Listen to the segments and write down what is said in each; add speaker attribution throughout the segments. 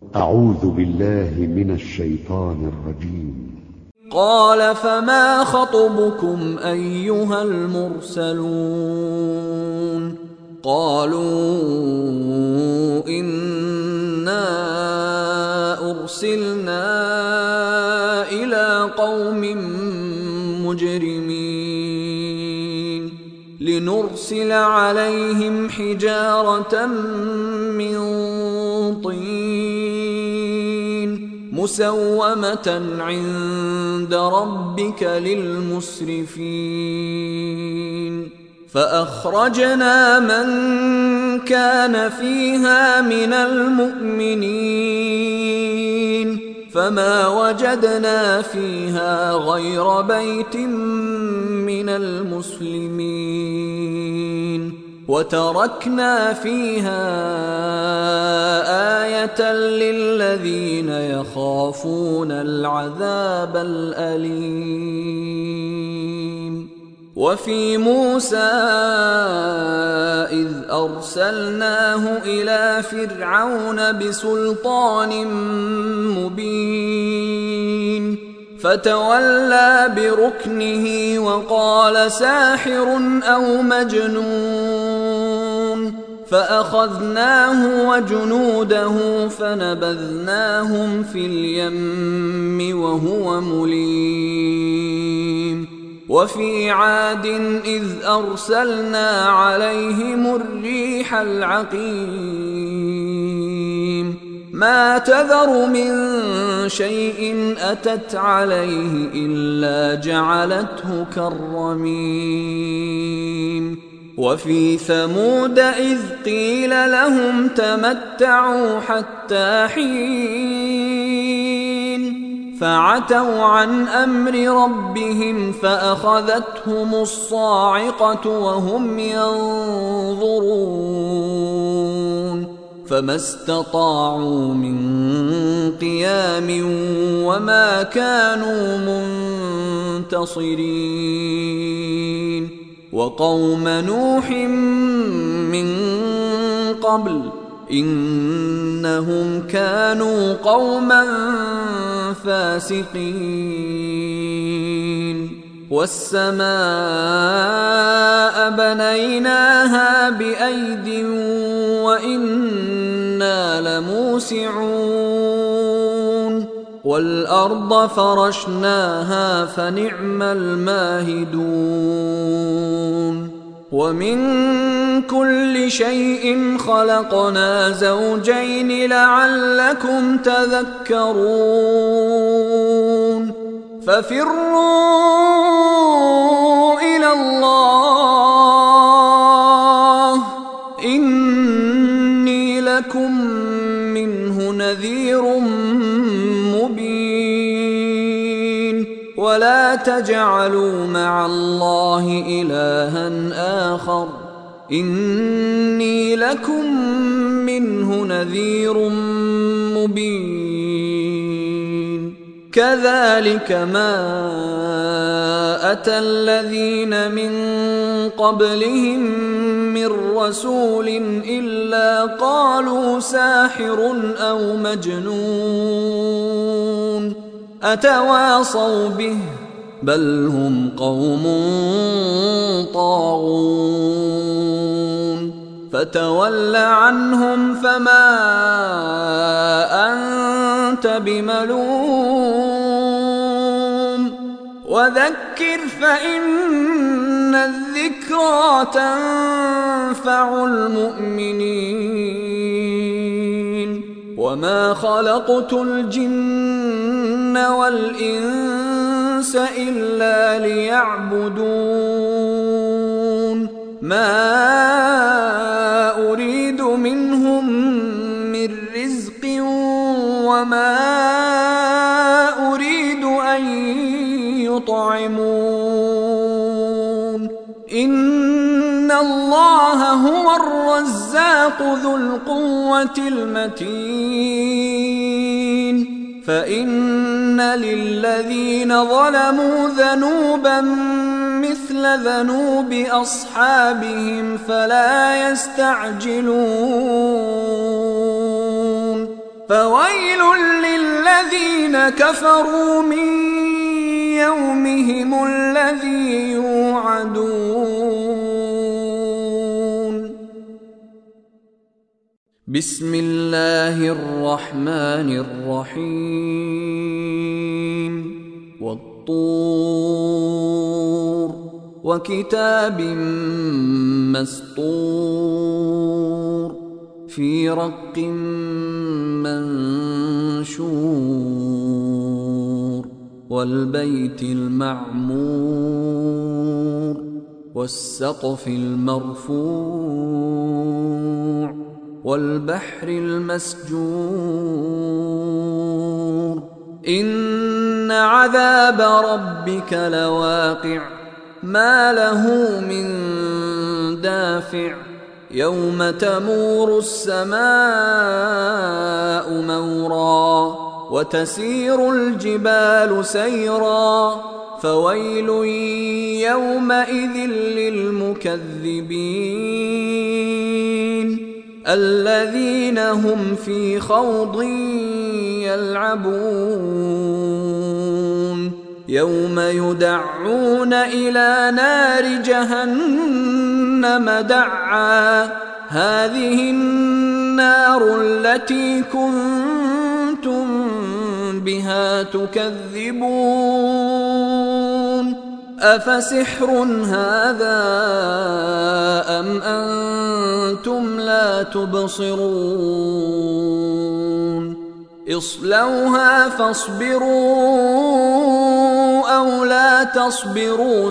Speaker 1: أعوذ بالله من الشيطان الرجيم.
Speaker 2: قال فما خطبكم أيها المرسلون قالوا إنا أرسلنا إلى قوم مجرمين لنرسل عليهم حجارة من طين مسومة عند ربك للمسرفين فأخرجنا من كان فيها من المؤمنين فما وجدنا فيها غير بيت من المسلمين وتركنا فيها آية للذين يخافون العذاب الأليم. وفي موسى إذ أرسلناه إلى فرعون بسلطان مبين فتولى بركنه وقال ساحر أو مجنون فأخذناه وجنوده فنبذناهم في اليم وهو مليم. وفي عاد إذ أرسلنا عليهم الريح العقيم ما تذر من شيء أتت عليه إلا جعلته كالرميم. وفي ثمود إذ قيل لهم تمتعوا حتى حين فعتوا عن أمر ربهم فأخذتهم الصاعقة وهم ينظرون فما استطاعوا من قيام وما كانوا منتصرين. وقوم نوح من قبل إنهم كانوا قوما فاسقين. والسماء بنيناها بأيد وإنا لموسعون والأرض فرشناها فنعم الماهدون. ومن كل شيء خلقنا زوجين لعلكم تذكرون ففروا إلى الله إني لكم منه نذير مبين. ولا تجعلوا مع الله إلها آخر إني لكم منه نذير مبين. كذلك ما أتى الذين من قبلهم من رسول إلا قالوا ساحر أو مجنون أتواصوا به بل هم قوم طاغون. فتول عنهم فما أنت بملوم وذكر فإن الذكرى تنفع المؤمنين. وما خلقت الجن والإنس إلا ليعبدون ما أريد منهم من رزق وما أريد أن يطعمون إن الله هو الرزاق ذو القوة المتين. فإن للذين ظلموا ذنوبا مثل ذنوب أصحابهم فلا يستعجلون فويل للذين كفروا من يومهم الذي يوعدون. بسم الله الرحمن الرحيم. والطور وكتاب مسطور في رق منشور والبيت المعمور والسقف المرفوع والبحر المسجور إن عذاب ربك لواقع ما له من دافع يوم تمور السماء مورا وتسير الجبال سيرا فويل يومئذ للمكذبين الذين هم في خوض يلعبون يوم يدعون إلى نار جهنم دعا هذه النار التي كنتم بها تكذبون أفسحر هذا أم أنتم لا تبصرون اصلوها فاصبروا أو لا تصبروا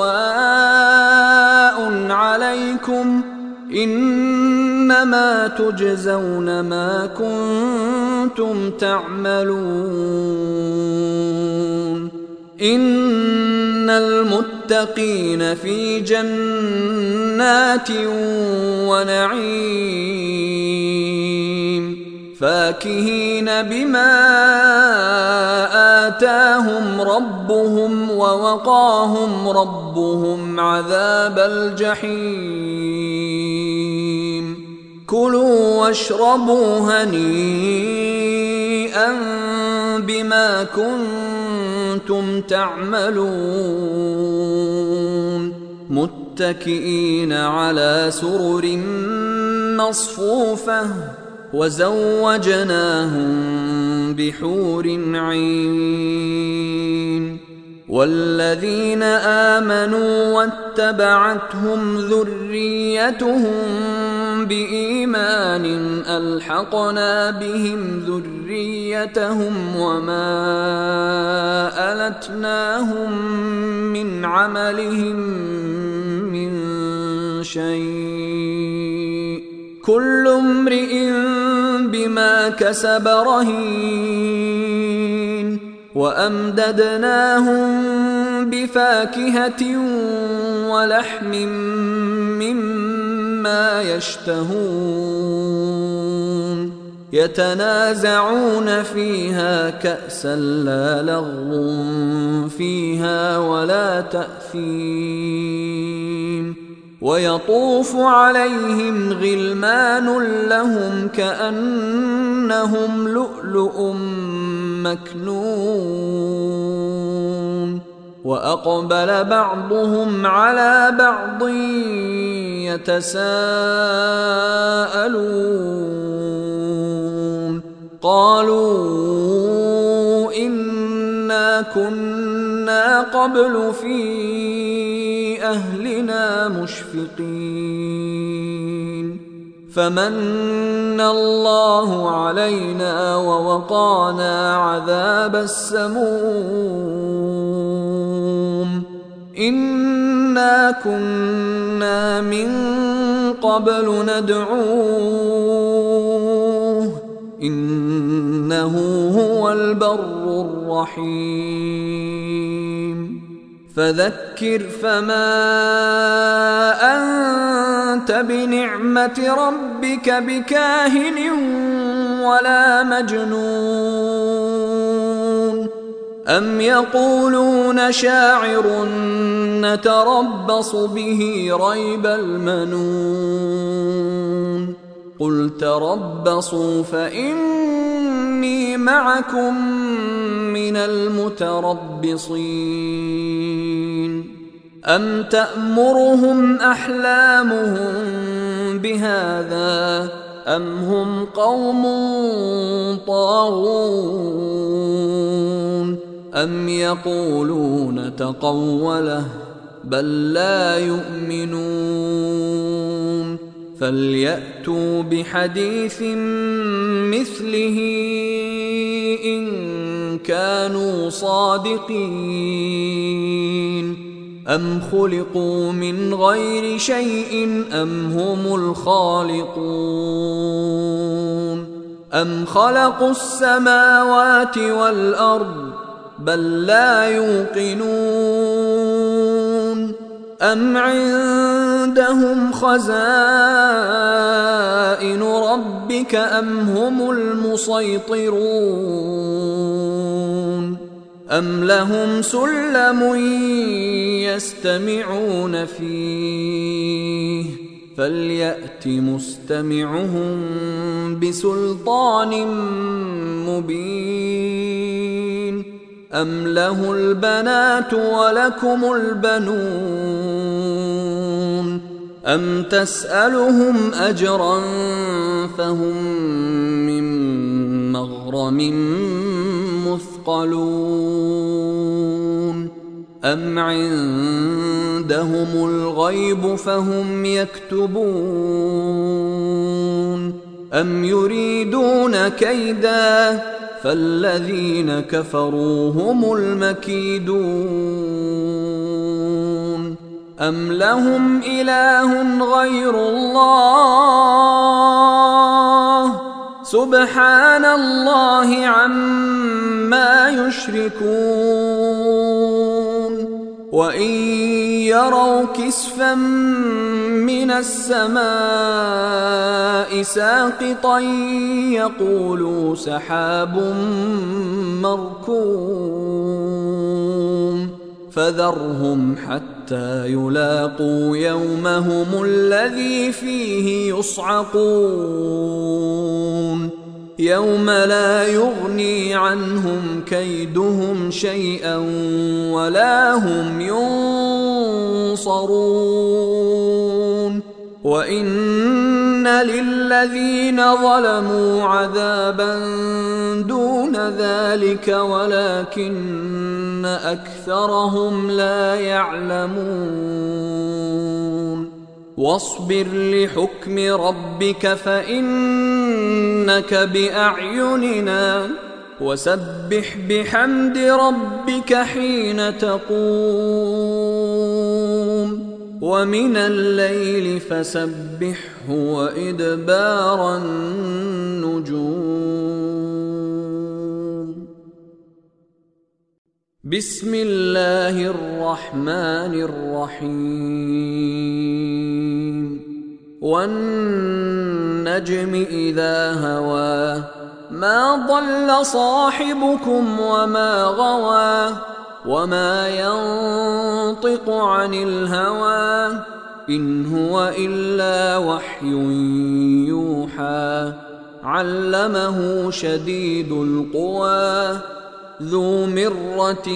Speaker 2: سواء عليكم إنما تجزون ما كنتم تعملون إن المتقين في جنات ونعيم فاكهين بما آتاهم ربهم ووقاهم ربهم عذاب الجحيم كلوا واشربوا هنيئا بما كنتم تعملون متكئين على سرر مصفوفة وزوجناهم بحور عين والذين آمنوا واتبعتهم ذريتهم بإيمان ألحقنا بهم ذريتهم وما ألتناهم من عملهم من شيء كل امرئ بما كسب رهين وأمددناهم بفاكهة ولحم مما يشتهون يتنازعون فيها كأسا لا لغو فيها ولا تأثيم ويطوف عليهم غلمان لهم كأنهم لؤلؤ مكنون وأقبل بعضهم على بعض يتساءلون قالوا إنا كنا قبل في أهلنا مشفقين فمن الله علينا ووقانا عذاب السموم إنا كنا من قبل ندعوه إنه هو البر الرحيم فذكر فما أنت بنعمة ربك بكاهن ولا مجنون أم يقولون شاعر نتربص به ريب المنون قل تربصوا فإني معكم من المتربصين أم تأمرهم أحلامهم بهذا أم هم قوم طاغون أم يقولون تقوله بل لا يؤمنون فليأتوا بحديث مثله إن كانوا صادقين أم خلقوا من غير شيء أم هم الخالقون أم خلقوا السماوات والأرض بل لا يوقنون أم عندهم خزائن ربك أم هم المسيطرون أم لهم سلم يستمعون فيه فليأت مستمعهم بسلطان مبين أم له البنات ولكم البنون أم تسألهم أجرا فهم من مغرم مثقلون أم عندهم الغيب فهم يكتبون أم يريدون كيدا فالذين كفروا هم المكيدون أم لهم إله غير الله سبحان الله عما يشركون وإن يروا كسفا من السماء ساقطا يقولوا سحاب مركوم فذرهم حتى يلاقوا يومهم الذي فيه يصعقون يوم لا يغني عنهم كيدهم شيئا ولا هم ينصرون وإن للذين ظلموا عذابا دون ذلك ولكن أكثرهم لا يعلمون واصبر لحكم ربك فإنك بأعيننا وسبح بحمد ربك حين تقوم ومن الليل فسبحه وإدبار النجوم بسم الله الرحمن الرحيم والنجم إذا هوى ما ضل صاحبكم وما غوى وما ينطق عن الهوى إن هو إلا وحي يوحى علمه شديد القوى ذو مرة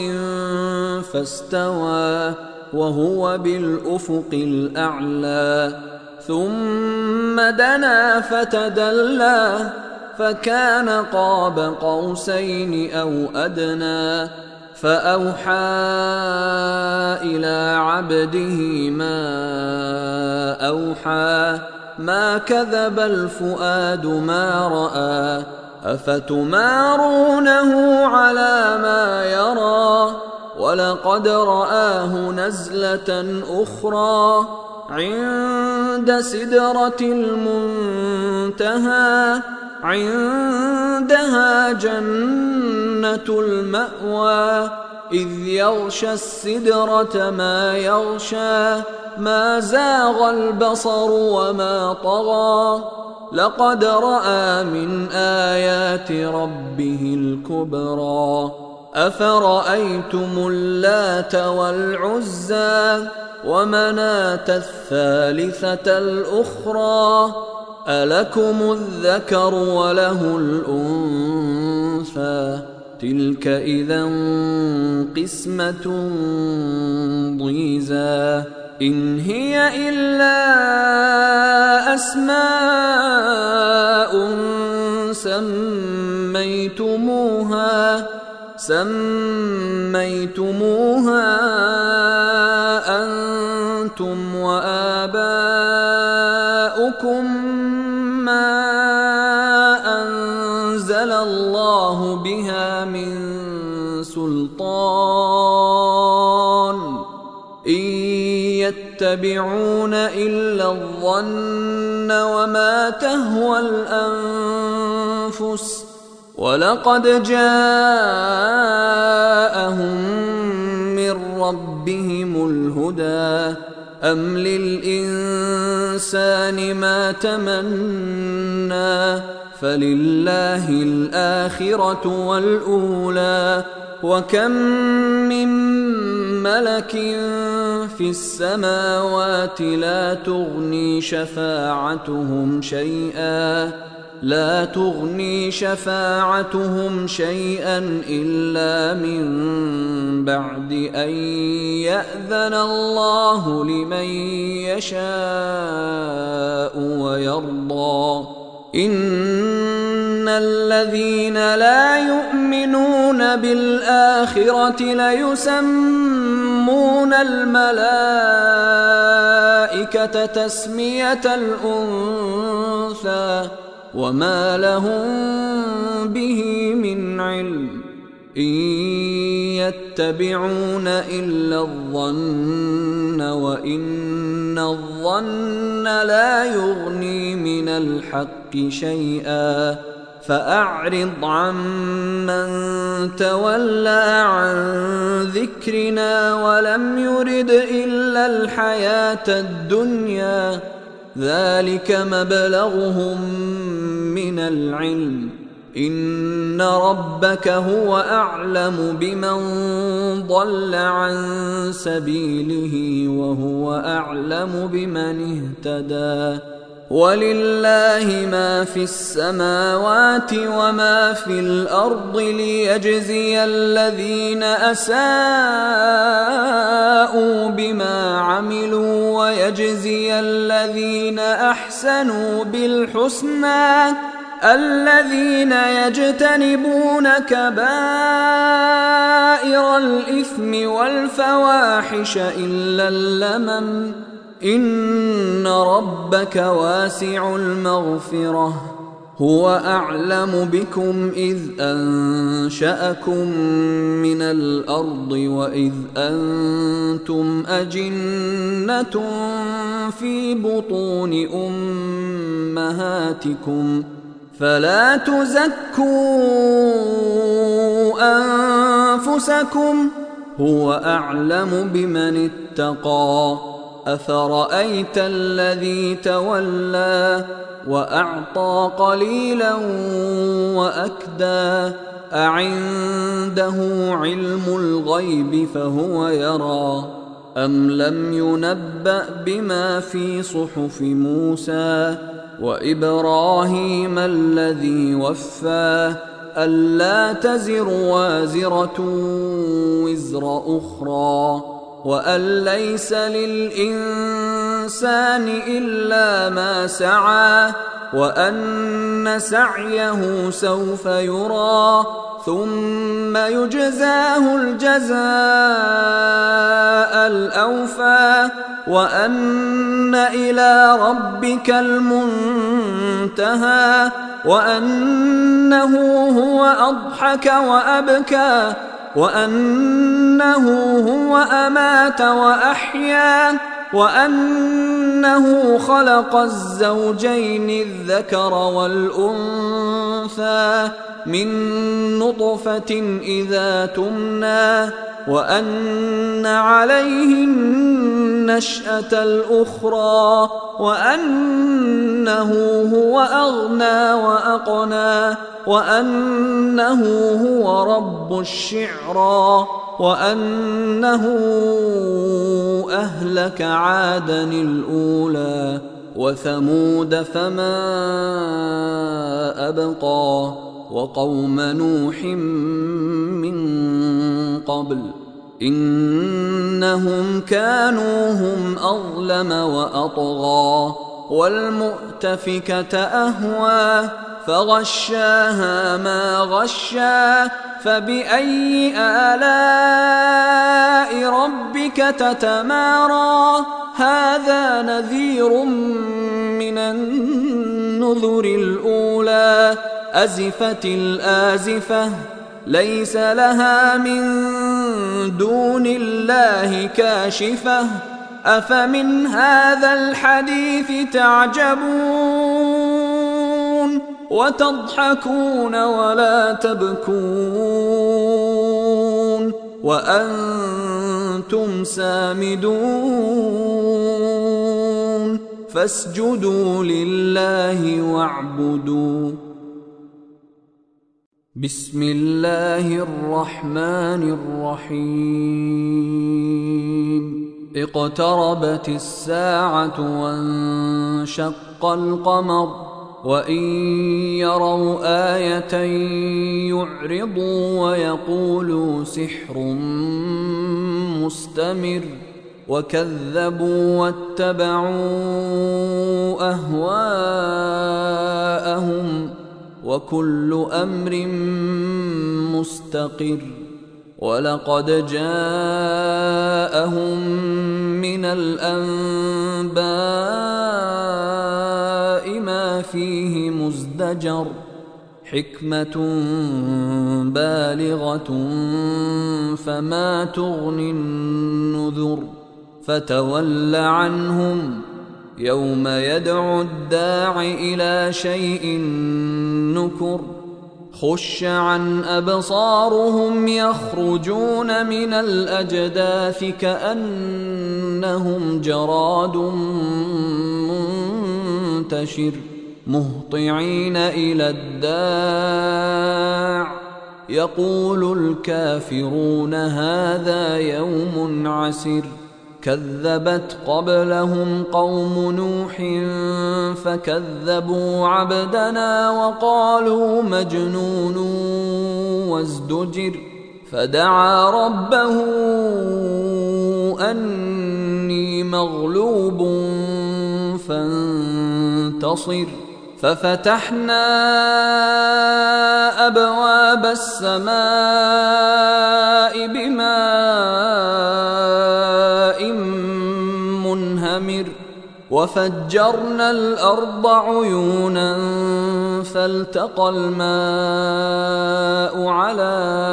Speaker 2: فاستوى وهو بالأفق الأعلى ثم دنا فتدلى فكان قاب قوسين أو أدنى فأوحى إلى عبده ما أوحى ما كذب الفؤاد ما رأى أفتمارونه على ما يرى ولقد رآه نزلة أخرى عند سدرة المنتهى عندها جنة المأوى إذ يغشى السدرة ما يغشى ما زاغ البصر وما طغى لقد رأى من آيات ربه الكبرى أفرأيتم اللات والعزى ومناة الثالثة الأخرى ألكم الذكر وله الأنثى تلك إذا قسمة ضيزى إن هي إلا أسماء سميتموها أنتم وآباؤكم ما أنزل الله بها من سلطان إن يتبعون إلا الظن وما تهوى الأنفس ولقد جاءهم من ربهم الهدى أم للإنسان ما تمنى فلله الآخرة والأولى وكم من ملك في السماوات لا تغني شفاعتهم شيئا إلا من بعد أن يأذن الله لمن يشاء ويرضى إن الذين لا يؤمنون بالآخرة ليسمون الملائكة تسمية الأنثى وما لهم به من علم إن يتبعون إلا الظن وإن الظن لا يغني من الحق شيئا فأعرض عمن تولى عن ذكرنا ولم يرد إلا الحياة الدنيا ذلك مبلغهم من العلم إن ربك هو أعلم بمن ضل عن سبيله وهو أعلم بمن اهتدى ولله ما في السماوات وما في الأرض ليجزي الذين أساءوا بما عملوا ويجزي الذين أحسنوا بالحسنى الذين يجتنبون كبائر الإثم والفواحش إلا اللمم إن ربك واسع المغفرة هو أعلم بكم إذ أنشأكم من الأرض وإذ أنتم أجنة في بطون أمهاتكم فلا تزكوا أنفسكم هو أعلم بمن اتقى أفرأيت الذي تولى وأعطى قليلا وأكدى أعنده علم الغيب فهو يرى أم لم ينبأ بما في صحف موسى وإبراهيم الذي وفى ألا تزر وازرة وزر أخرى وأن ليس للإنسان إلا ما سعى وأن سعيه سوف يرى ثم يجزاه الجزاء الأوفى وأن إلى ربك المنتهى وأنه هو أضحك وأبكى وأنه هو أمات وأحيا وأنه خلق الزوجين الذكر والأنثى من نطفة إذا تمنى وأن عليه النشأة الأخرى وأنه هو أغنى وأقنى وأنه هو رب الشعرى وأنه أهلك عادا الأولى وثمود فما أبقى وقوم نوح من قبل إنهم كانوا هم أظلم وأطغى والمؤتفكة أهوى فغشاها ما غشا فبأي آلاء ربك تتمارى هذا نذير من النذر الأولى أزفت الآزفة ليس لها من دون الله كاشفة أفمن هذا الحديث تعجبون وتضحكون ولا تبكون وأنتم سامدون فاسجدوا لله واعبدوا بسم الله الرحمن الرحيم اقتربت الساعة وانشق القمر وإن يروا آية يعرضوا ويقولوا سحر مستمر وكذبوا واتبعوا أهواءهم وكل أمر مستقر ولقد جاءهم من الأنباء ما فيه مزدجر حكمة بالغة فما تغني النذر فتول عنهم يوم يدعو الداع إلى شيء نكر خش عن أبصارهم يخرجون من الأجداث كأنهم جراد منتشر مهطعين إلى الداع يقول الكافرون هذا يوم عسر كذبت قبلهم قوم نوح فكذبوا عبدنا وقالوا مجنون وازدجر فدعا ربه أني مغلوب فانتصر ففتحنا أبواب السماء بماء منهمر وفجرنا الأرض عيونا فالتقى الماء على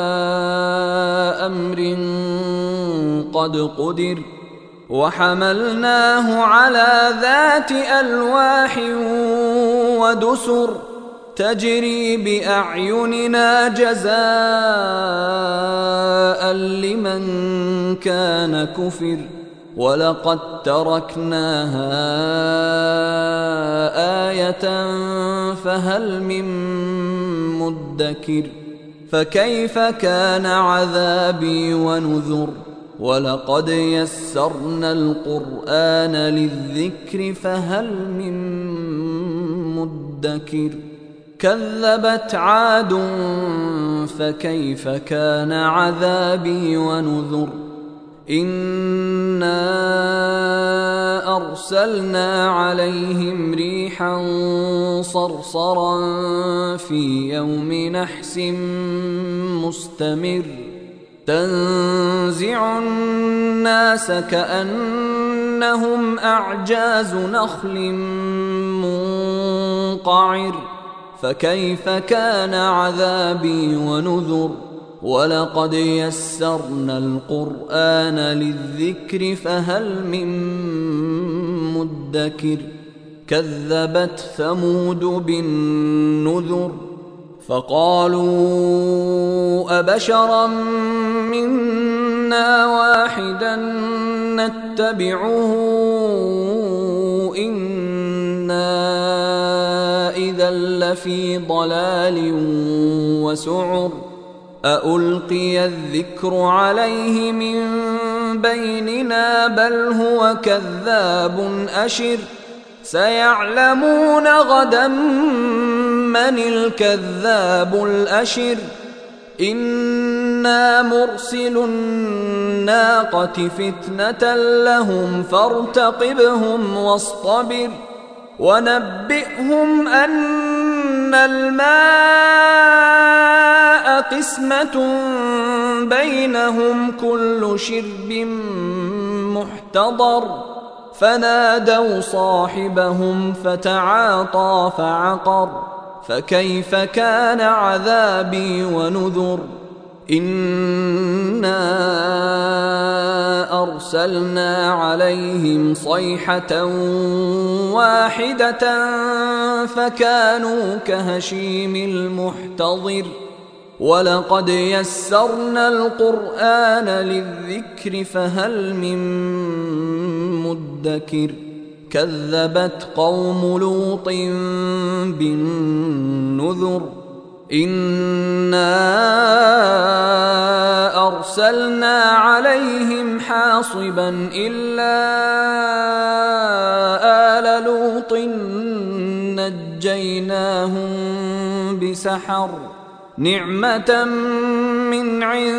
Speaker 2: أمر قد قدر وحملناه على ذات ألواح ودسر تجري بأعيننا جزاء لمن كان كفر ولقد تركناها آية فهل من مدكر فكيف كان عذابي ونذر ولقد يسرنا القرآن للذكر فهل من مدكر كذبت عاد فكيف كان عذابي ونذر إنا أرسلنا عليهم ريحا صرصرا في يوم نحس مستمر تنزع الناس كأنهم أعجاز نخل منقعر فكيف كان عذابي ونذر ولقد يسرنا القرآن للذكر فهل من مدكر كذبت ثمود بالنذر فقالوا أبشرا منا واحدا نتبعه إنا إذا لفي ضلال وسعر أألقي الذكر عليه من بيننا بل هو كذاب أشر سيعلمون غدا من الكذاب الأشر إنا مرسل الناقة فتنة لهم فارتقبهم واصطبر ونبئهم أن الماء قسمة بينهم كل شرب محتضر فنادوا صاحبهم فتعاطى فعقر فكيف كان عذابي ونذر إنا أرسلنا عليهم صيحة واحدة فكانوا كهشيم المحتضر ولقد يسرنا القرآن للذكر فهل من مدكر كذبت قوم لوط بالنذر إنا أرسلنا عليهم حاصبا إلا آل لوط نجيناهم بسحر نعمة من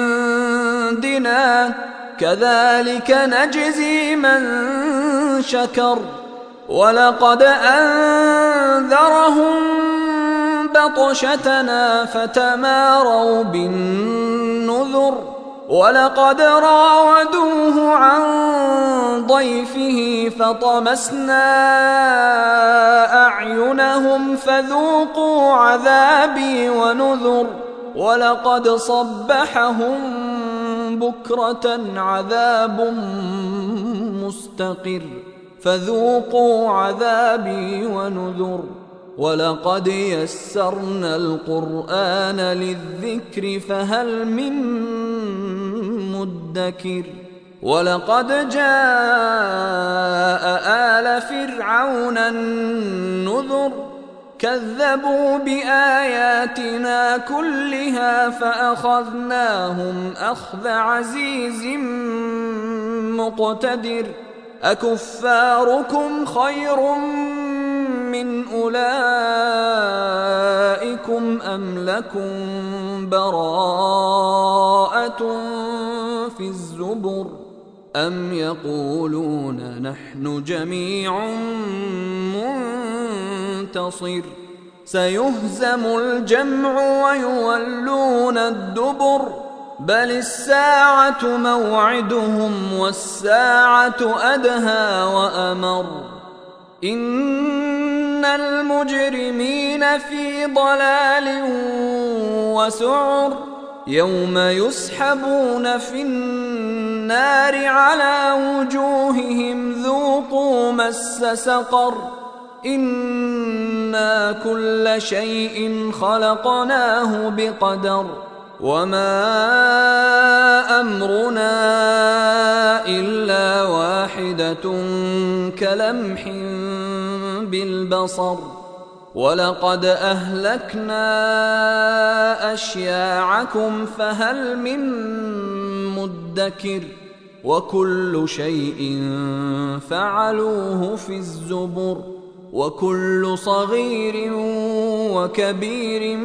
Speaker 2: عندنا كذلك نجزي من شكر ولقد أنذرهم بطشتنا فتماروا بالنذر ولقد راودوه عن ضيفه فطمسنا أعينهم فذوقوا عذابي ونذر ولقد صبحهم بكرة عذاب مستقر فذوقوا عذابي ونذر ولقد يسرنا القرآن للذكر فهل من مدكر ولقد جاء آل فرعون النذر كذبوا بآياتنا كلها فأخذناهم أخذ عزيز مقتدر أكفاركم خير من أولئكم أم لكم براءة في الزبر أم يقولون نحن جميع منتصر سيهزم الجمع ويولون الدبر بل الساعة موعدهم والساعة أدهى وأمر إن المجرمين في ضلال وسعر يوم يسحبون في النار على وجوههم ذوقوا مس سقر إنا كل شيء خلقناه بقدر وما أمرنا إلا واحدة كلمح بالبصر ولقد أهلكنا أشياعكم فهل من مدكر وكل شيء فعلوه في الزبر وكل صغير وكبير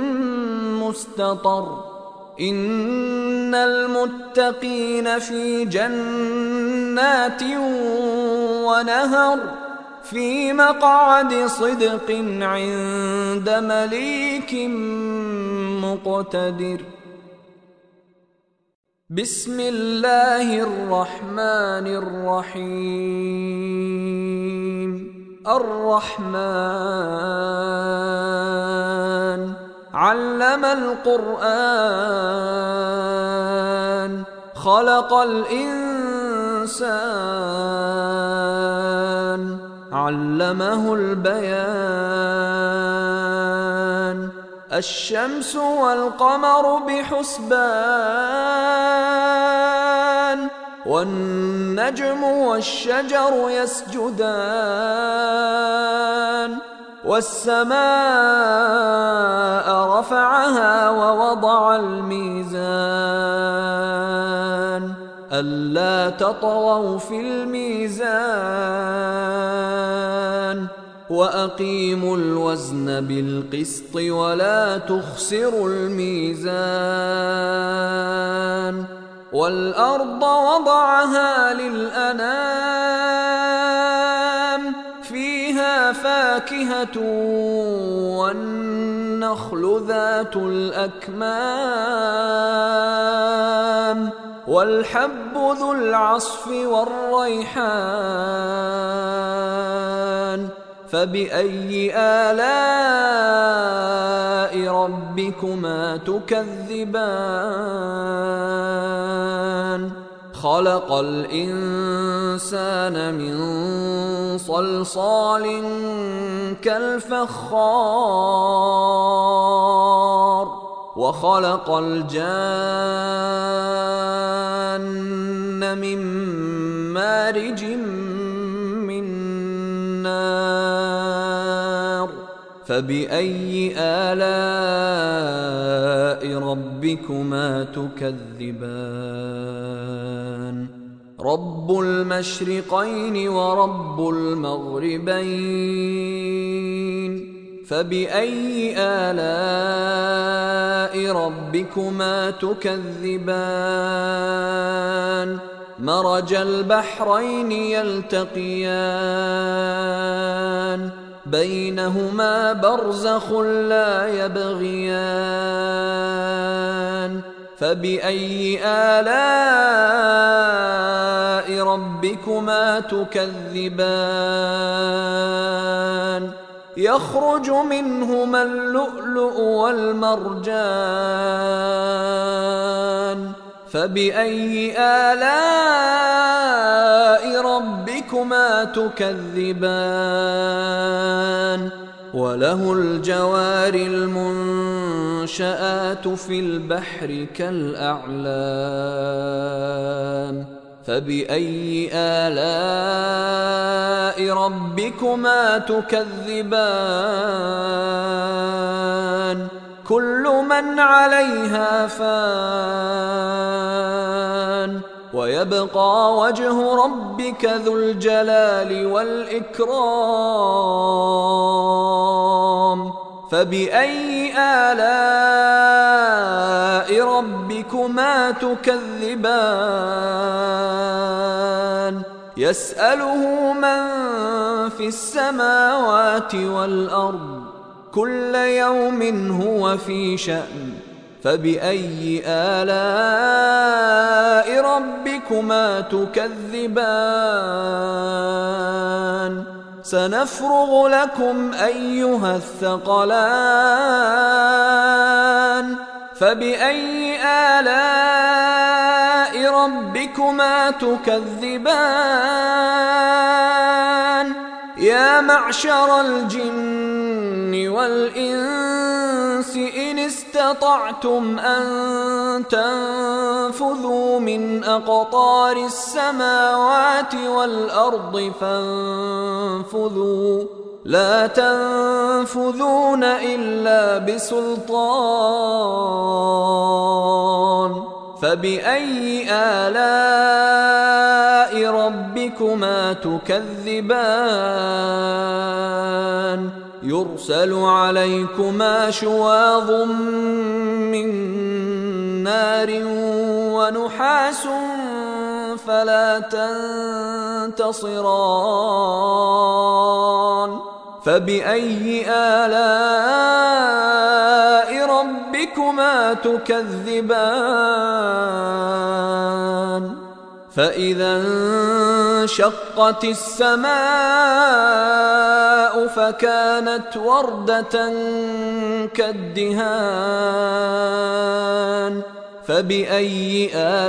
Speaker 2: مستطر إن المتقين في جنات ونهر في مقعد صدق عند مليك مقتدر بسم الله الرحمن الرحيم الرحمن علم القرآن خلق الإنسان علمه البيان الشمس والقمر بحسبان والنجم والشجر يسجدان والسماء رفعها ووضع الميزان ألا تطغوا في الميزان وأقيموا الوزن بالقسط ولا تخسروا الميزان والأرض وضعها للأنام فيها فاكهة والنخل ذات الأكمام والحب ذو العصف والريحان فبأي آلاء ربكما تكذبان خلق الإنسان من صلصال كالفخار وخلق الجان من مارج من نار فبأي آلاء ربكما تكذبان رب المشرقين ورب المغربين فبأي آلاء ربكما تكذبان مرج البحرين يلتقيان بينهما برزخ لا يبغيان فبأي آلاء ربكما تكذبان يخرج منهما اللؤلؤ والمرجان فبأي آلاء ربكما تكذبان وله الجوار المنشآت في البحر كالأعلام فبأي آلاء ربكما تكذبان كل من عليها فان ويبقى وجه ربك ذو الجلال والإكرام فبأي آلاء ربكما تكذبان يسأله من في السماوات والأرض كل يوم هو في شأن فبأي آلاء ربكما تكذبان سنفرغ لكم أيها الثقلان فبأي آلاء ربكما تكذبان يا معشر الجن والإنس إن استطعتم أن تنفذوا من أقطار السماوات والأرض فانفذوا لا تنفذون إلا بسلطان فبأي آلاء ربكما تكذبان يرسل عليكما شواظ من نار ونحاس فلا تنتصران فبأي آلاء ربكما تكذبان فإذا انشقت السماء فكانت وردة كالدهان فبأي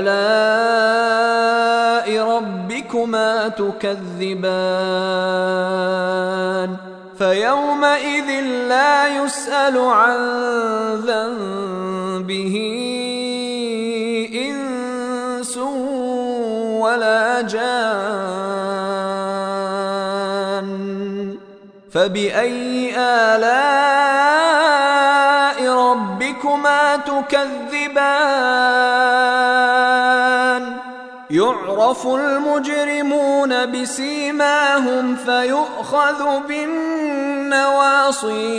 Speaker 2: آلاء ربكما تكذبان فيومئذ لا يسأل عن ذنبه إنس ولا جان فبأي آلاء ربكما تكذبان يعرف المجرمون بسيماهم فيؤخذ بالنواصي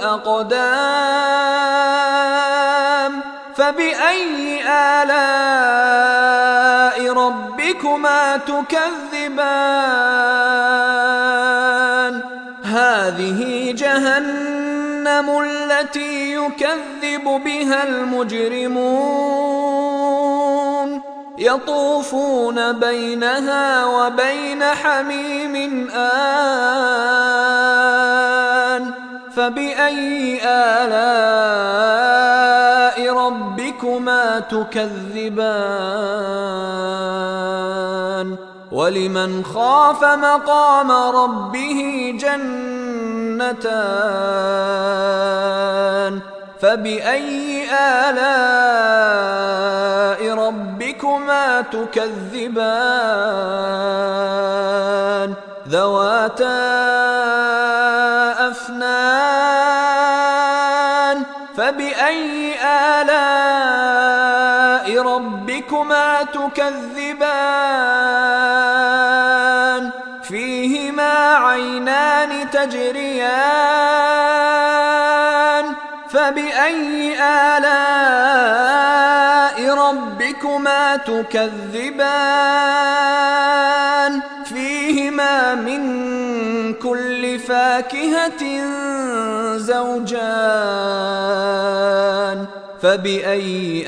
Speaker 2: والأقدام فبأي آلاء ربكما تكذبان هذه جهنم التي يكذب بها المجرمون يطوفون بينها وبين حميم آن فبأي آلاء ربكما تكذبان ولمن خاف مقام ربه جنتان فبأي آلاء ربكما تكذبان ذواتا أفنان فبأي آلاء ربكما تكذبان فيهما عينان تجريان فبأي آلاء ربكما تكذبان فيهما من كل فاكهة زوجان فبأي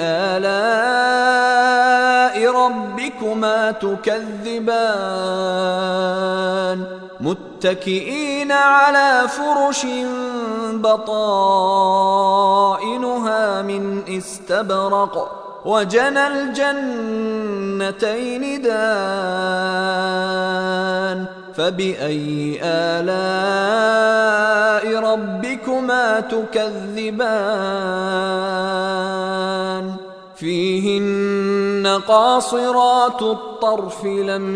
Speaker 2: آلاء ربكما تكذبان متكئين على فرش بطائنها من استبرق وجنى الجنتين دان فبأي آلاء ربكما تكذبان فيهن قاصرات الطرف لم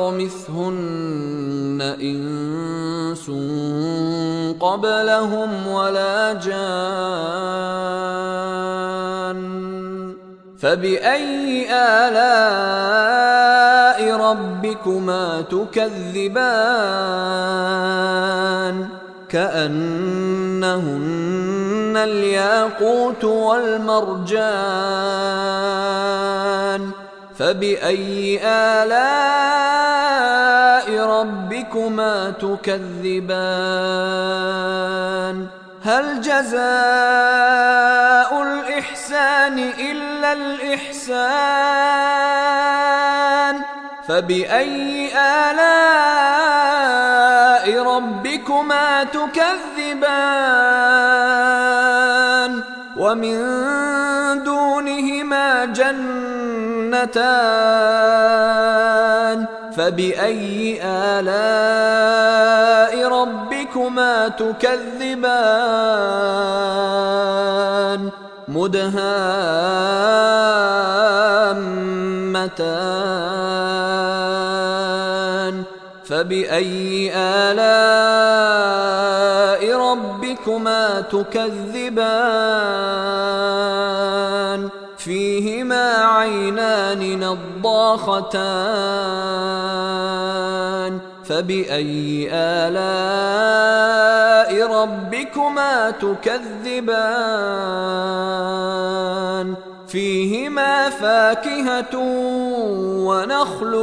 Speaker 2: يطمثهن إنس قبلهم ولا جان فبأي آلاء ربكما تكذبان كأنهن الياقوت والمرجان فبأي آلاء ربكما تكذبان هل جزاء الإحسان إلا الإحسان فبأي آلاء ربكما تكذبان ومن دونهما جنتان فبأي آلاء ربكما تكذبان مدهامتان فبأي آلاء ربكما تكذبان فيهما عينان نضاختان فبأي آلاء ربكما تكذبان فيهما فاكهة ونخل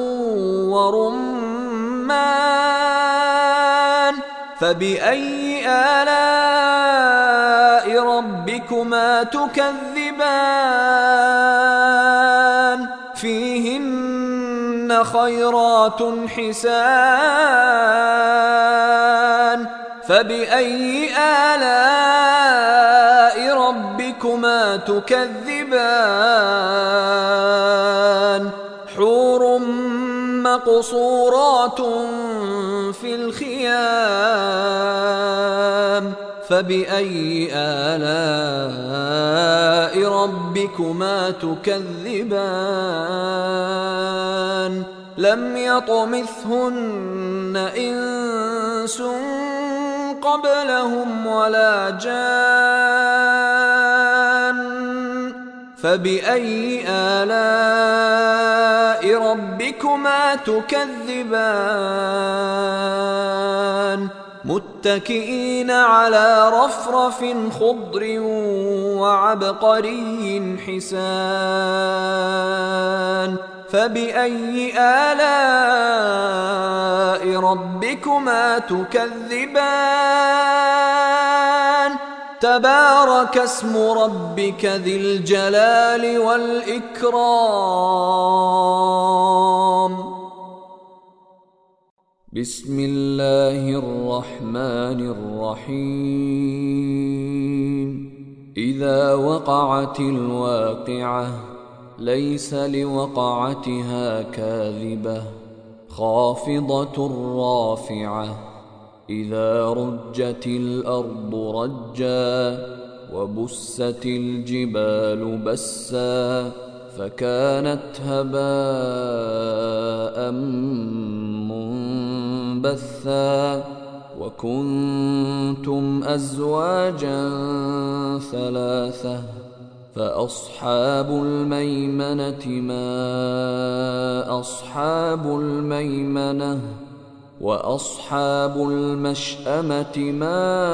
Speaker 2: ورمان فبأي آلاء ربكما تكذبان فيهن خيرات حسان فبأي آلاء ربكما تكذبان حور مقصورات في الخيام فبأي آلاء ربكما تكذبان لم يطمثهن إنس قبلهم ولا جان فبأي آلاء ربكما تكذبان متكئين على رفرف خضر وعبقري حسان فبأي آلاء ربكما تكذبان تبارك اسم ربك ذي الجلال والإكرام بسم الله الرحمن الرحيم إذا وقعت الواقعة ليس لوقعتها كاذبة خافضة رافعة إذا رجت الأرض رجا وبست الجبال بسا فكانت هباء منبثا وكنتم أزواجا ثلاثة فأصحاب الميمنة ما أصحاب الميمنة وأصحاب المشأمة ما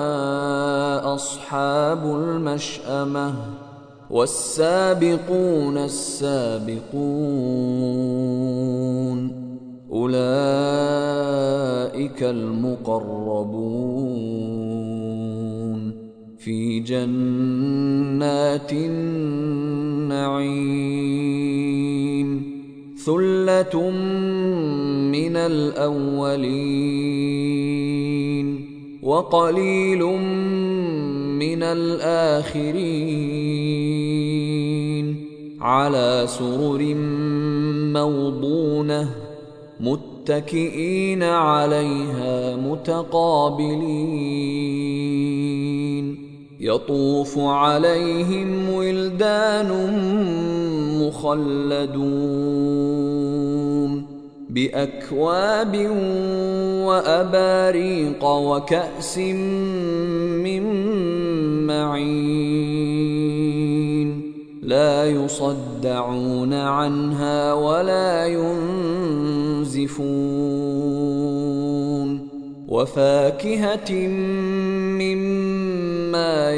Speaker 2: أصحاب المشأمة والسابقون السابقون أولئك المقربون في جنات النعيم ثلة من الأولين وقليل من الآخرين على سرر موضونة متكئين عليها متقابلين يطوف عليهم ولدان مخلدون بأكواب وأباريق وكأس من معين لا يصدعون عنها ولا ينزفون وفاكهة مما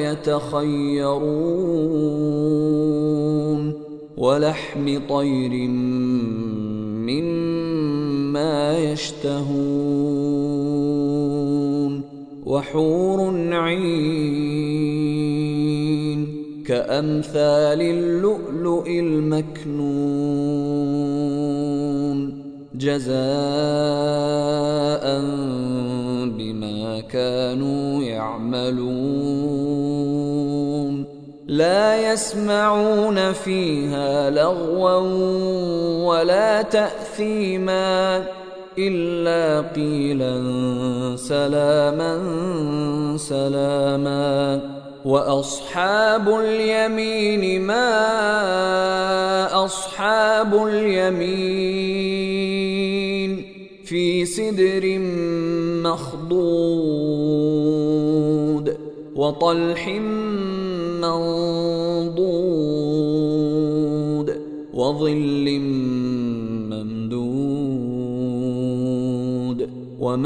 Speaker 2: يتخيرون ولحم طير مما يشتهون وحور عين كأمثال اللؤلؤ المكنون جزاء بما كانوا يعملون لا يسمعون فيها لغوا ولا تأثيما إلا قيلا سلاما سلاما وأصحاب اليمين ما أصحاب اليمين في سدر مخضود وطلح منضود وظل ممدود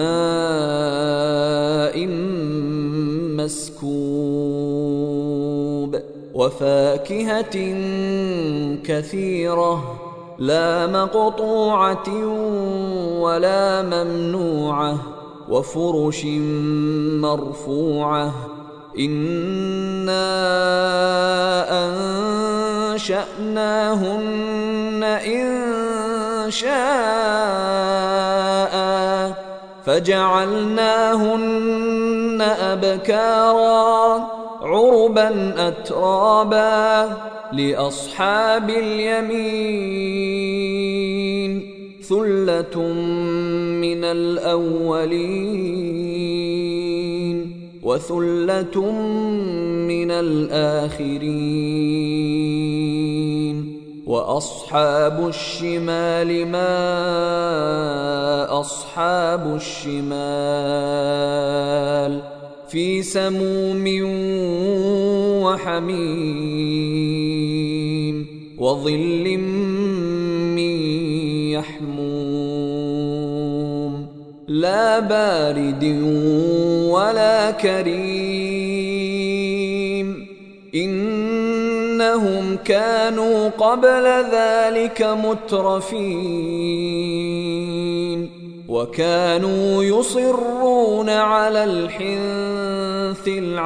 Speaker 2: وماء مسكوب وفاكهة كثيرة لا مقطوعة ولا ممنوعة وفرش مرفوعة إنا أنشأناهن إن شاء فجعلناهن أبكارا عربا أترابا لأصحاب اليمين ثلة من الأولين وثلة من الآخرين وأصحاب الشمال ما أصحاب الشمال في سموم وحميم وظل من يحموم لا بارد ولا كريم إنهم كانوا قبل ذلك مترفين وكانوا يصرون على الحنث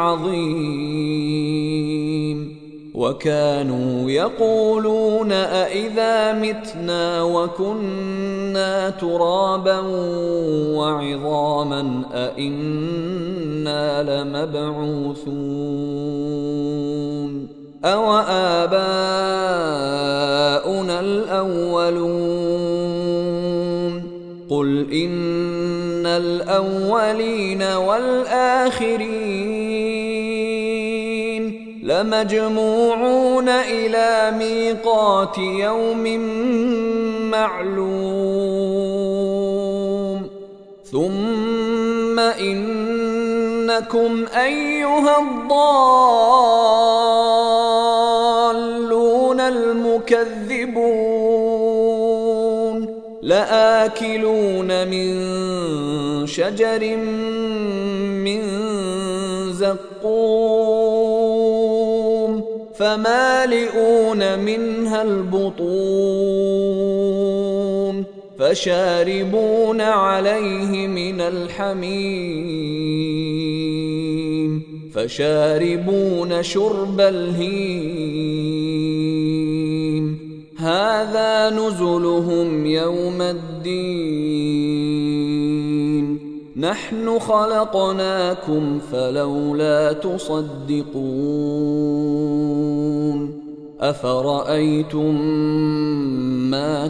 Speaker 2: العظيم وكانوا يقولون أإذا متنا وكنا ترابا وعظاما أإنا لمبعوثون أوآباؤنا الأولون قل إن الأولين والآخرين لمجموعون إلى ميقات يوم معلوم ثم إنكم أيها الضالون المكذبون لآكلون من شجر من زقوم فمالئون منها البطون فشاربون عليه من الحميم فشاربون شرب الهيم هذا نزلهم يوم الدين نحن خلقناكم فلولا تصدقون أفرأيتم ما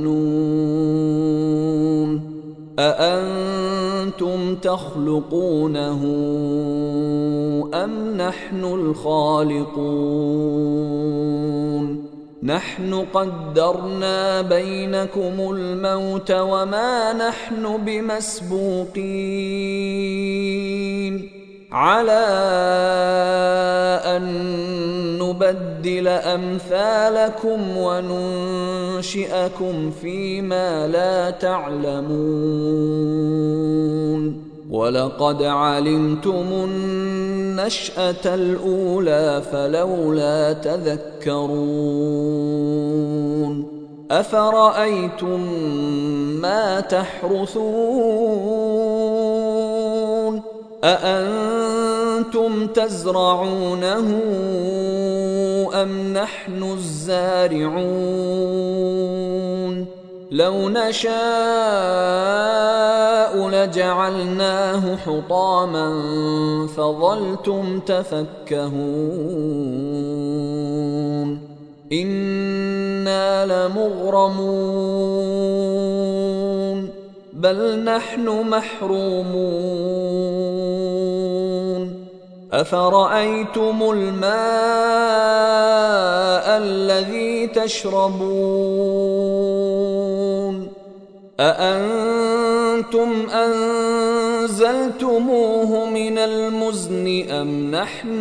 Speaker 2: تمنون أأنتم تخلقونه أم نحن الخالقون نحن قدرنا بينكم الموت وما نحن بمسبوقين على أن نبدل أمثالكم وننشئكم فيما لا تعلمون ولقد علمتم النشأة الأولى فلولا تذكرون أفرأيتم ما تحرثون أأنتم تزرعونه أم نحن الزارعون لو نشاء لجعلناه حطاما فظلتم تفكهون إنا لمغرمون بل نحن محرومون أفرأيتم الماء الذي تشربون أأنتم أنزلتموه من المزن أم نحن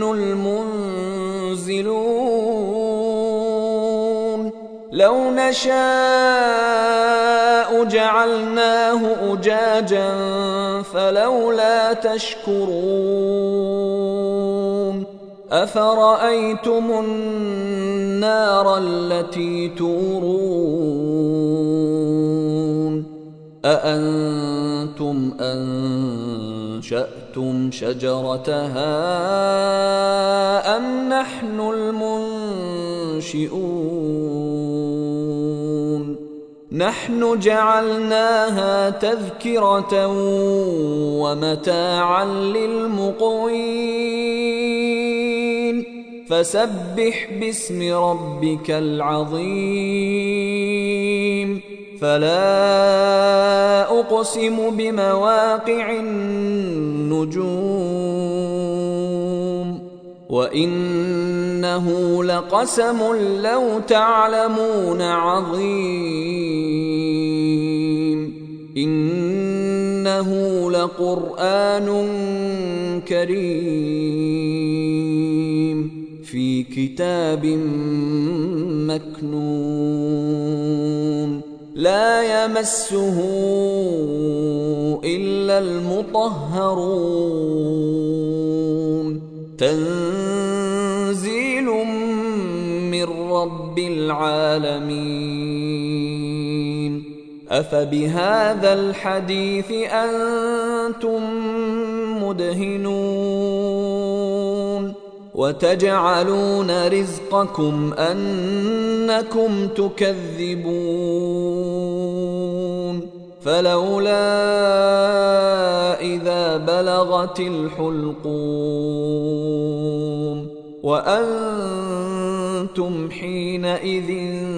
Speaker 2: المنزلون لو نشاء جعلناه أجاجا فلولا تشكرون أفرأيتم النار التي تورون أأنتم أنشأتم شجرتها أم نحن المنشئون نحن جعلناها تذكرة ومتاعا للمقوين فسبح باسم ربك العظيم فلا أقسم بمواقع النجوم وإنه لقسم لو تعلمون عظيم إنه لقرآن كريم في في كتاب مكنون لا يمسه إلا المطهرون تنزيل من رب العالمين أفبهذا الحديث أنتم مدهنون وتجعلون رزقكم أنكم تكذبون فلولا إذا بلغت الحلقوم وأنتم حينئذ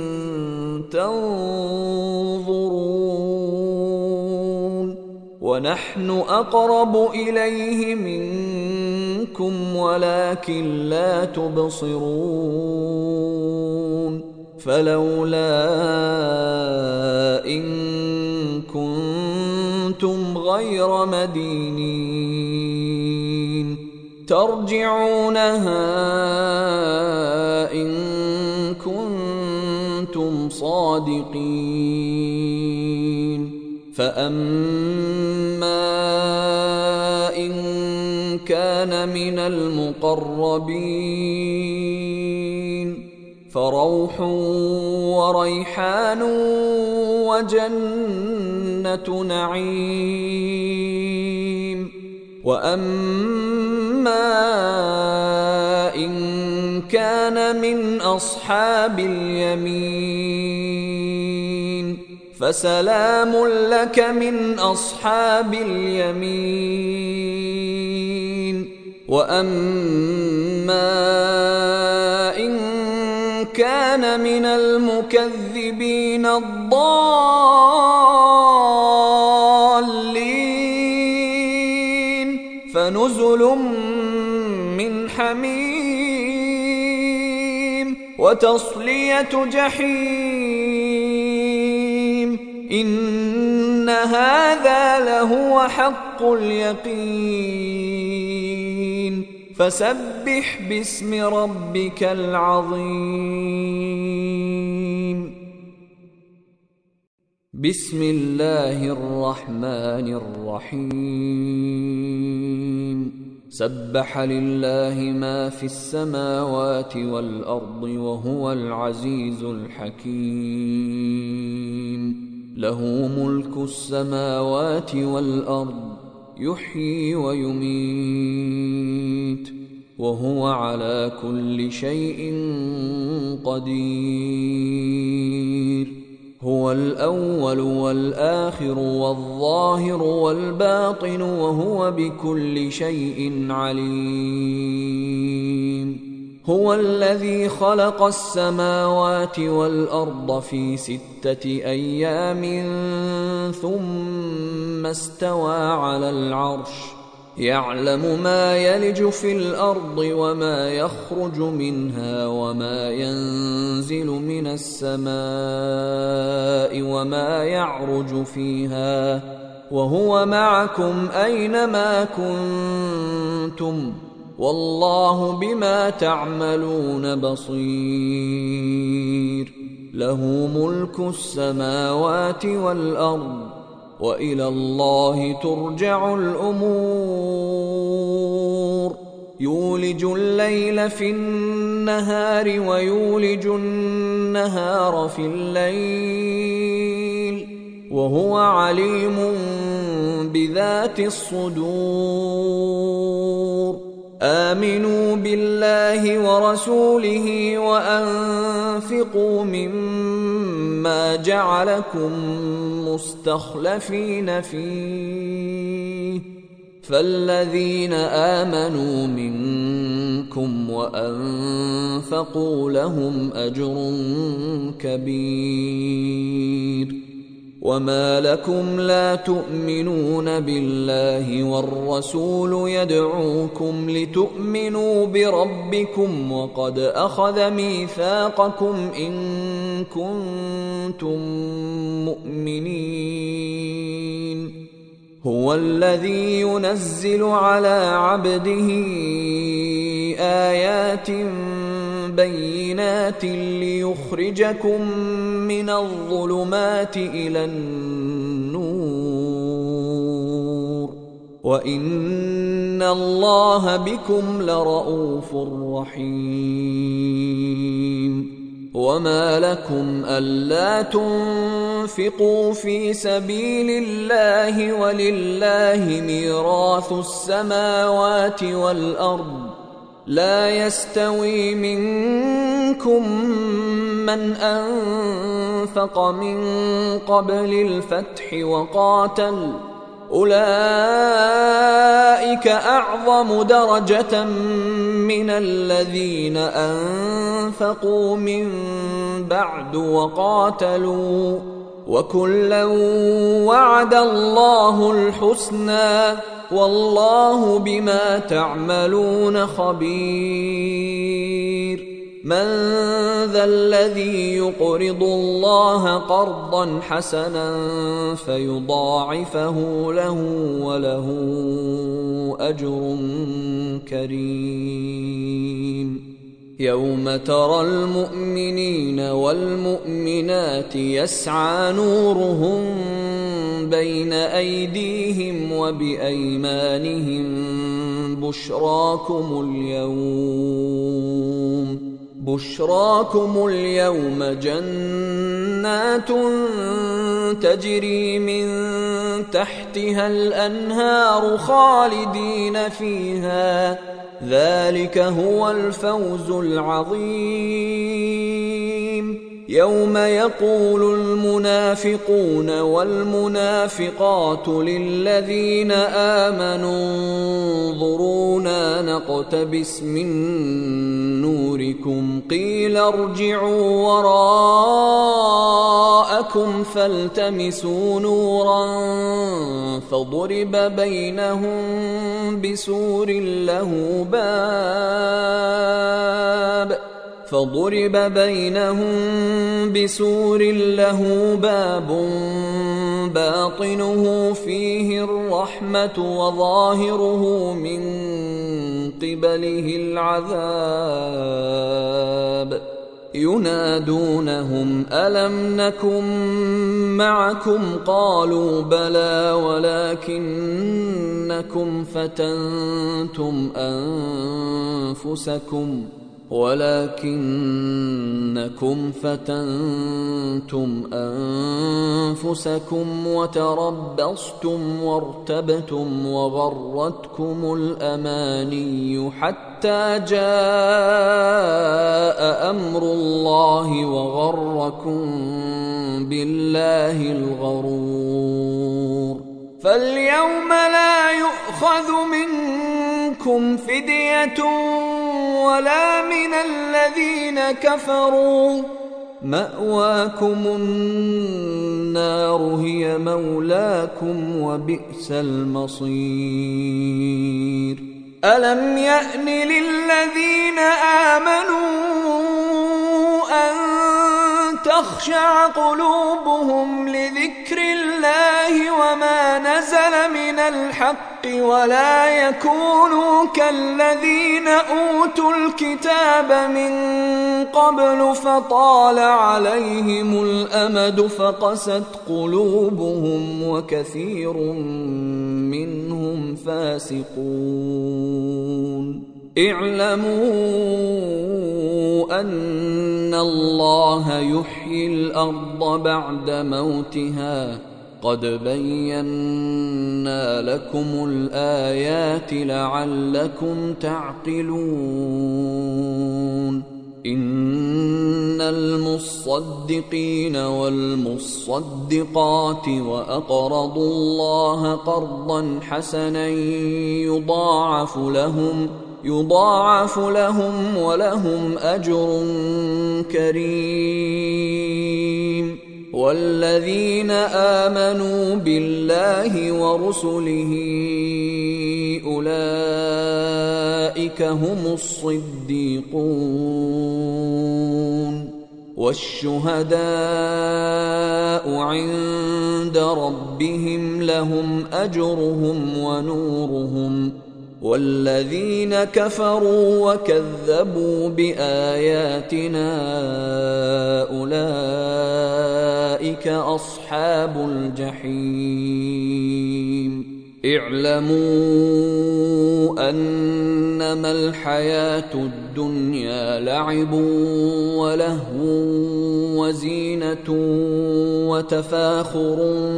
Speaker 2: تنظرون ونحن أقرب إليه منكم ولكن لا تبصرون فلولا إن كنتم غير مدينين ترجعونها إن كنتم صادقين فأما إن كان من المقربين فروح وريحان وجنة نعيم وأما إن كان من أصحاب اليمين فسلام لك من أصحاب اليمين وأما إن كان من المكذبين الضالين فنزل من حميم وتصلية جحيم إن هذا لهو حق اليقين فسبح باسم ربك العظيم بسم الله الرحمن الرحيم سبح لله ما في السماوات والأرض وهو العزيز الحكيم له ملك السماوات والأرض يحيي ويميت وهو على كل شيء قدير هو الأول والآخر والظاهر والباطن وهو بكل شيء عليم هو الذي خلق السماوات والأرض في 6 أيام ثم استوى على العرش يعلم ما يلج في الأرض وما يخرج منها وما ينزل من السماء وما يعرج فيها وهو معكم أينما كنتم والله بما تعملون بصير له ملك السماوات والأرض وإلى الله ترجع الأمور يولج الليل في النهار ويولج النهار في الليل وهو عليم بذات الصدور آمنوا بالله ورسوله وأنفقوا مما جعلكم مستخلفين فيه فالذين آمنوا منكم وأنفقوا لهم أجر كبير وما لكم لا تؤمنون بالله والرسول يدعوكم لتؤمنوا بربكم وقد أخذ ميثاقكم إن كنتم مؤمنين هو الذي ينزل على عبده آيات بينات ليخرجكم من الظلمات إلى النور وإن الله بكم لرءوف رحيم. وما لكم ألا تنفقوا في سبيل الله ولله ميراث السماوات والأرض لا يستوي منكم من أنفق من قبل الفتح وقاتل أولئك أعظم درجة من الذين أنفقوا من بعد وقاتلوا وكلا وعد الله الحسنى والله بما تعملون خبير. من ذا الذي يقرض الله قرضا حسنا فيضاعفه له وله أجر كريم. يوم ترى المؤمنين والمؤمنات يسعى نورهم بين أيديهم وبأيمانهم بشراكم اليوم جنات تجري من تحتها الأنهار خالدين فيها ذلك هو الفوز العظيم. يوم يقول المنافقون والمنافقات للذين آمنوا انظرونا نقتبس من نوركم قيل ارجعوا وراءكم فالتمسوا نورا فضرب بينهم بسور له باب باطنه فيه الرحمة وظاهره من قبله العذاب. ينادونهم ألم نكن معكم قالوا بلى ولكنكم فتنتم أنفسكم وتربصتم وارتبتم وغرتكم الأماني حتى جاء أمر الله وغركم بالله الغرور. فاليوم لا يؤخذ منكم فدية ولا من الذين كفروا مأواكم النار هي مولاكم وبئس المصير. ألم يأن للذين آمنوا أن تخشع قلوبهم لذكر الله وما نزل من الحق ولا يكونوا كالذين أوتوا الكتاب من قبل فطال عليهم الأمد فقست قلوبهم وكثير منهم فاسقون. اعلموا أن الله يحيي الأرض بعد موتها قد بينا لكم الآيات لعلكم تعقلون. إن المصدقين والمصدقات وأقرضوا الله قرضا حسنا يضاعف لهم ولهم أجر كريم. والذين آمنوا بالله ورسله أولئك هم الصديقون والشهداء عند ربهم لهم أجرهم ونورهم والذين كفروا وكذبوا بآياتنا أولئك أصحاب الجحيم اعلموا أنما الحياة الدنيا لعب ولهو وزينة وتفاخر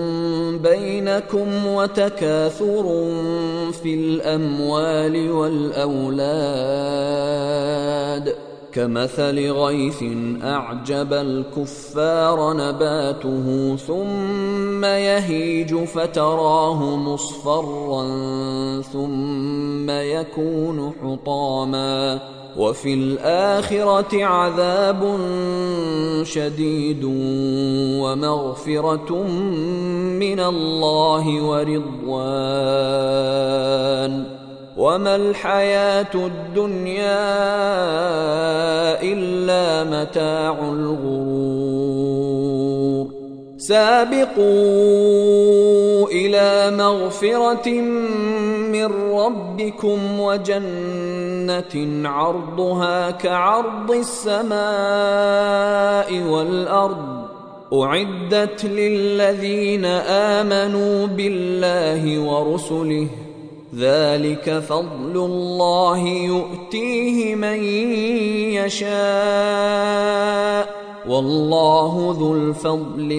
Speaker 2: بينكم وتكاثر في الأموال والأولاد كمثل غيث أعجب الكفار نباته ثم يهيج فتراه مصفرا ثم يكون حطاما وفي الآخرة عذاب شديد ومغفرة من الله ورضوان وما الحياة الدنيا إلا متاع الغرور سابقوا إلى مغفرة من ربكم وجنة عرضها كعرض السماء والأرض أعدت للذين آمنوا بالله ورسله ذلك فضل الله يؤتيه من يشاء والله ذو الفضل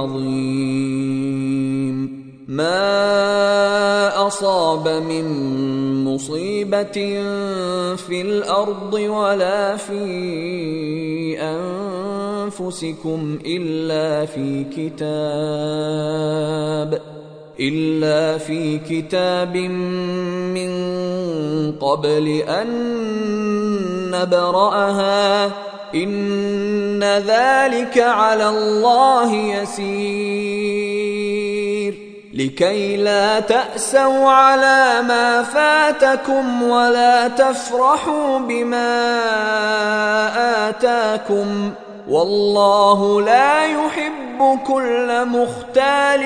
Speaker 2: العظيم ما أصاب من مصيبة في الأرض ولا في أنفسكم إلا في كتاب من قبل أن نبرأها إن ذلك على الله يسير لكي لا تأسوا على ما فاتكم ولا تفرحوا بما آتاكم والله لا يحب كل مختال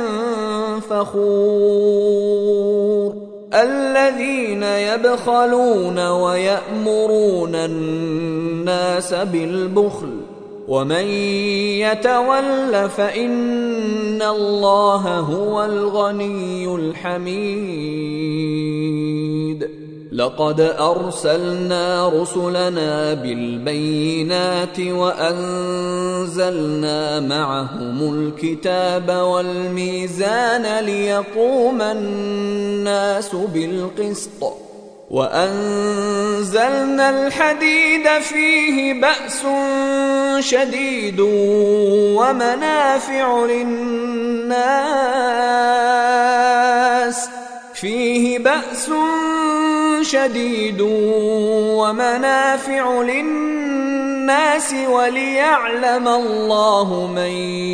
Speaker 2: فخور الذين يبخلون ويأمرون الناس بالبخل ومن يتول فإن الله هو الغني الحميد لقد أرسلنا رسلنا بالبينات وأنزلنا معهم الكتاب والميزان ليقوم الناس بالقسط وأنزلنا الحديد فيه بأس شديد ومنافع للناس وليعلم الله من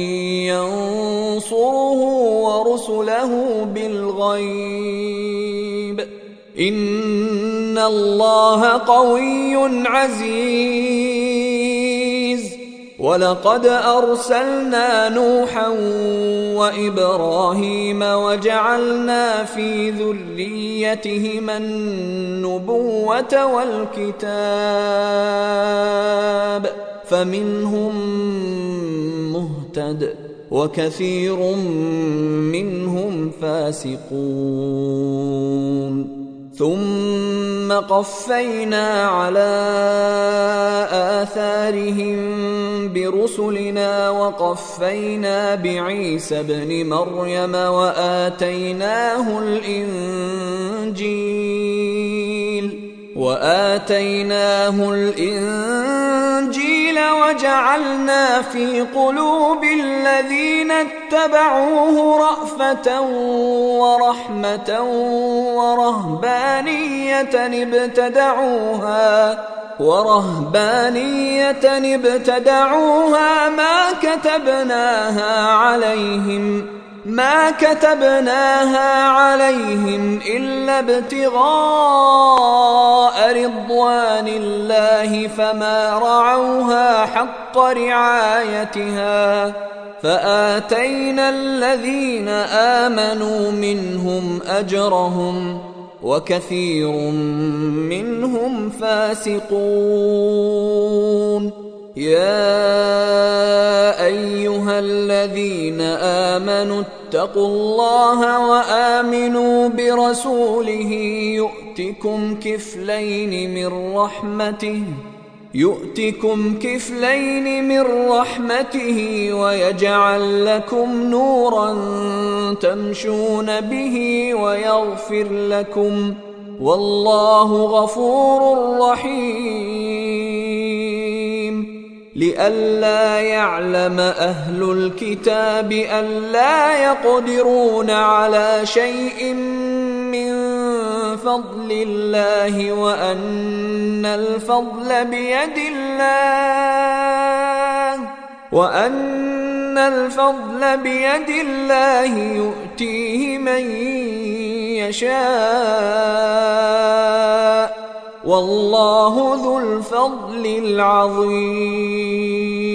Speaker 2: ينصره ورسله بالغيب إن الله قوي عزيز ولقد أرسلنا نوحا وإبراهيم وجعلنا في ذريتهما النبوة والكتاب فمنهم مهتد وكثير منهم فاسقون ثم قفينا على آثارهم برسلنا وقفينا بعيسى ابن مريم وآتيناه الإنجيل وجعلنا في قلوب الذين اتبعوه رأفة ورحمة ورهبانية ابتدعوها ما كتبناها عليهم إلا ابتغاء رضوان الله فما رعوها حق رعايتها فآتينا الذين آمنوا منهم أجرهم وكثير منهم فاسقون. يا أيها الذين آمنوا اتقوا الله وآمنوا برسوله يؤتكم كفلين من رحمته ويجعل لكم نورا تمشون به ويغفر لكم، والله غفور رحيم. لئلا يعلم أهل الكتاب ألا يقدرون على شيء من فضل الله وأن الفضل بيد الله يؤتيه من يشاء، والله ذو الفضل العظيم.